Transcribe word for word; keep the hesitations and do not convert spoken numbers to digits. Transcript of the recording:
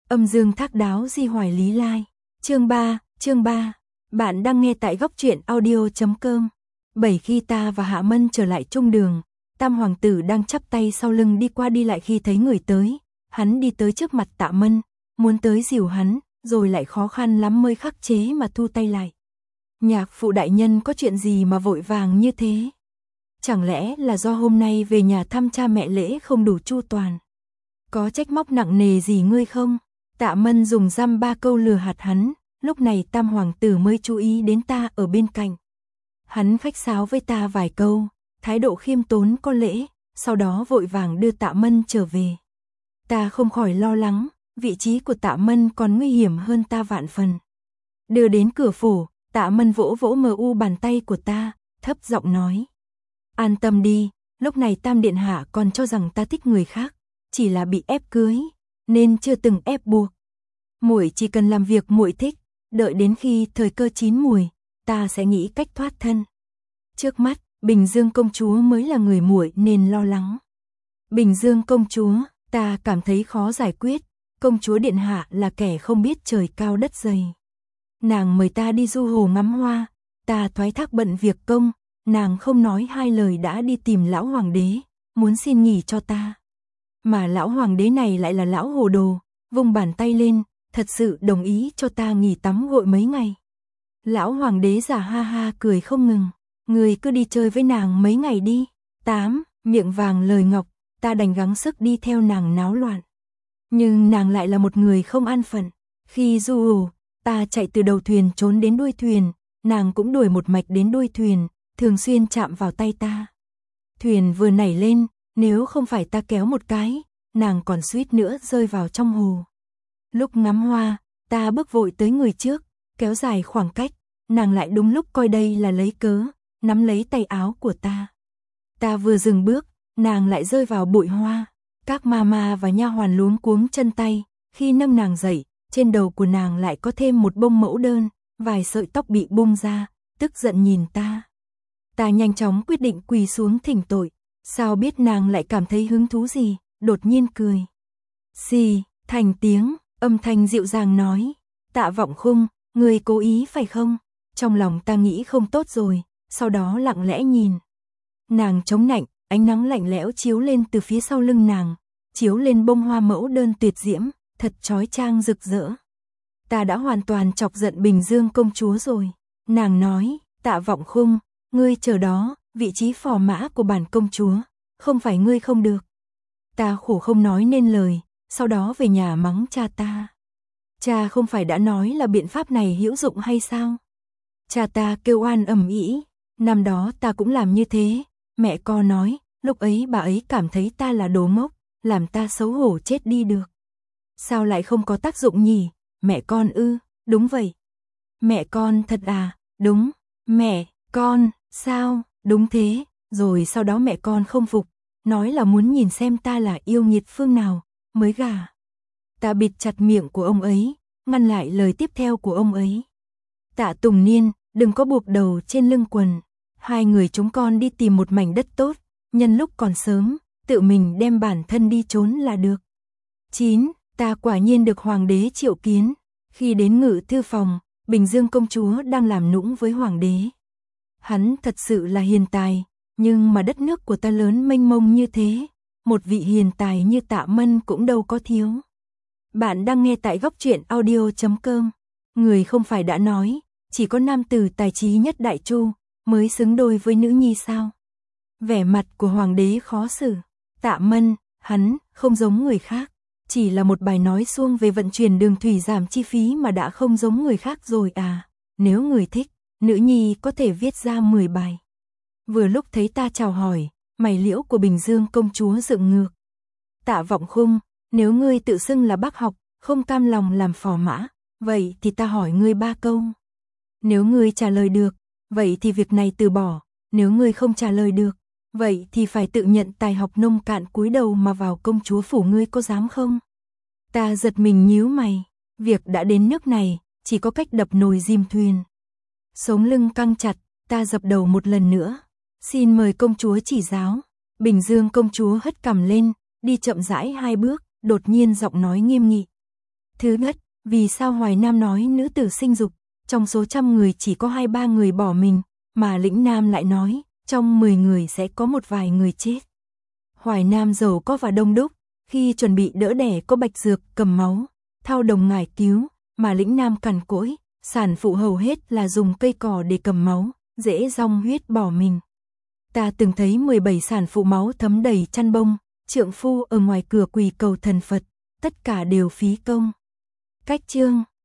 Âm dương thác đáo di hoài lý lai. Chương ba, chương ba. Bạn đang nghe tại góc truyện audio chấm com. Bảy khi ta và Hạ Mân trở lại trung đường, Tam hoàng tử đang chắp tay sau lưng đi qua đi lại khi thấy người tới, hắn đi tới trước mặt Tạ Mân, muốn tới dìu hắn, rồi lại khó khăn lắm mới khắc chế mà thu tay lại. Nhạc phụ đại nhân có chuyện gì mà vội vàng như thế? Chẳng lẽ là do hôm nay về nhà thăm cha mẹ lễ không đủ chu toàn? Có trách móc nặng nề gì ngươi không? Tạ Mân dùng dăm ba câu lừa hạt hắn, lúc này Tam hoàng tử mới chú ý đến ta ở bên cạnh. Hắn khách sáo với ta vài câu, thái độ khiêm tốn có lễ, sau đó vội vàng đưa Tạ Mân trở về. Ta không khỏi lo lắng, vị trí của Tạ Mân còn nguy hiểm hơn ta vạn phần. Đưa đến cửa phủ, Tạ Mân vỗ vỗ mờ u bàn tay của ta, thấp giọng nói: An tâm đi, lúc này Tam điện hạ còn cho rằng ta thích người khác, chỉ là bị ép cưới, nên chưa từng ép buộc. Muội chỉ cần làm việc muội thích, đợi đến khi thời cơ chín mùi, ta sẽ nghĩ cách thoát thân. Trước mắt, Bình Dương công chúa mới là người muội nên lo lắng. Bình Dương công chúa, ta cảm thấy khó giải quyết, công chúa điện hạ là kẻ không biết trời cao đất dày. Nàng mời ta đi du hồ ngắm hoa, ta thoái thác bận việc công, nàng không nói hai lời đã đi tìm lão hoàng đế, muốn xin nghỉ cho ta. Mà lão hoàng đế này lại là lão hồ đồ, vung bàn tay lên, thật sự đồng ý cho ta nghỉ tắm gội mấy ngày. Lão hoàng đế giả ha ha cười không ngừng, người cứ đi chơi với nàng mấy ngày đi. Tám, miệng vàng lời ngọc, ta đành gắng sức đi theo nàng náo loạn. Nhưng nàng lại là một người không an phận, khi du hồ, ta chạy từ đầu thuyền trốn đến đuôi thuyền, nàng cũng đuổi một mạch đến đuôi thuyền, thường xuyên chạm vào tay ta. Thuyền vừa nảy lên, nếu không phải ta kéo một cái, nàng còn suýt nữa rơi vào trong hồ. Lúc ngắm hoa, ta bước vội tới người trước, kéo dài khoảng cách, nàng lại đúng lúc coi đây là lấy cớ, nắm lấy tay áo của ta. Ta vừa dừng bước, nàng lại rơi vào bụi hoa, các ma ma và nha hoàn luống cuống chân tay, khi nâng nàng dậy, trên đầu của nàng lại có thêm một bông mẫu đơn, vài sợi tóc bị bung ra, tức giận nhìn ta. Ta nhanh chóng quyết định quỳ xuống thỉnh tội, sao biết nàng lại cảm thấy hứng thú gì, đột nhiên cười. Xì, thành tiếng, âm thanh dịu dàng nói, Tạ Vọng Khung, người cố ý phải không? Trong lòng ta nghĩ không tốt rồi, sau đó lặng lẽ nhìn. Nàng chống nạnh, ánh nắng lạnh lẽo chiếu lên từ phía sau lưng nàng, chiếu lên bông hoa mẫu đơn tuyệt diễm, thật chói chang rực rỡ. Ta đã hoàn toàn chọc giận Bình Dương công chúa rồi. Nàng nói, Tạ Vọng Khung, ngươi chờ đó, vị trí phò mã của bản công chúa, không phải ngươi không được. Ta khổ không nói nên lời, sau đó về nhà mắng cha ta. Cha không phải đã nói là biện pháp này hữu dụng hay sao? Cha ta kêu oan ầm ĩ, năm đó ta cũng làm như thế, mẹ con nói, lúc ấy bà ấy cảm thấy ta là đồ ngốc, làm ta xấu hổ chết đi được. Sao lại không có tác dụng nhỉ? Mẹ con ư? Đúng vậy. Mẹ con thật à? Đúng. Mẹ, con, sao? Đúng thế. Rồi sau đó mẹ con không phục, nói là muốn nhìn xem ta là yêu nghiệt phương nào, mới gả. Ta bịt chặt miệng của ông ấy, ngăn lại lời tiếp theo của ông ấy. Tạ Tùng Niên, đừng có buộc đầu trên lưng quần. Hai người chúng con đi tìm một mảnh đất tốt, nhân lúc còn sớm, tự mình đem bản thân đi trốn là được. Chín. Ta quả nhiên được hoàng đế triệu kiến. Khi đến ngự thư phòng, Bình Dương công chúa đang làm nũng với hoàng đế. Hắn thật sự là hiền tài, nhưng mà đất nước của ta lớn mênh mông như thế, một vị hiền tài như Tạ Mân cũng đâu có thiếu. Bạn đang nghe tại góc truyện audio chấm com. Người không phải đã nói, chỉ có nam tử tài trí nhất đại chu mới xứng đôi với nữ nhi sao? Vẻ mặt của hoàng đế khó xử. Tạ Mân, hắn không giống người khác, chỉ là một bài nói suông về vận chuyển đường thủy giảm chi phí mà đã không giống người khác rồi à? Nếu người thích, nữ nhi có thể viết ra mười bài. Vừa lúc thấy ta chào hỏi, mày liễu của Bình Dương công chúa dựng ngược. Tạ Vọng Khung, nếu ngươi tự xưng là bác học, không cam lòng làm phò mã, vậy thì ta hỏi ngươi ba câu. Nếu ngươi trả lời được, vậy thì việc này từ bỏ, nếu ngươi không trả lời được, vậy thì phải tự nhận tài học nông cạn cúi đầu mà vào công chúa phủ, ngươi có dám không? Ta giật mình nhíu mày, việc đã đến nước này, chỉ có cách đập nồi diêm thuyền. Sống lưng căng chặt, ta dập đầu một lần nữa. Xin mời công chúa chỉ giáo. Bình Dương công chúa hất cằm lên, đi chậm rãi hai bước, đột nhiên giọng nói nghiêm nghị. Thứ nhất, vì sao Hoài Nam nói nữ tử sinh dục, trong số trăm người chỉ có hai ba người bỏ mình, mà Lĩnh Nam lại nói, trong mười người sẽ có một vài người chết. Hoài Nam giàu có và đông đúc, khi chuẩn bị đỡ đẻ có bạch dược, cầm máu, thao đồng ngải cứu, mà Lĩnh Nam cằn cỗi, sản phụ hầu hết là dùng cây cỏ để cầm máu, dễ dòng huyết bỏ mình. Ta từng thấy mười bảy sản phụ máu thấm đầy chăn bông, trượng phu ở ngoài cửa quỳ cầu thần Phật, tất cả đều phí công. Cách chương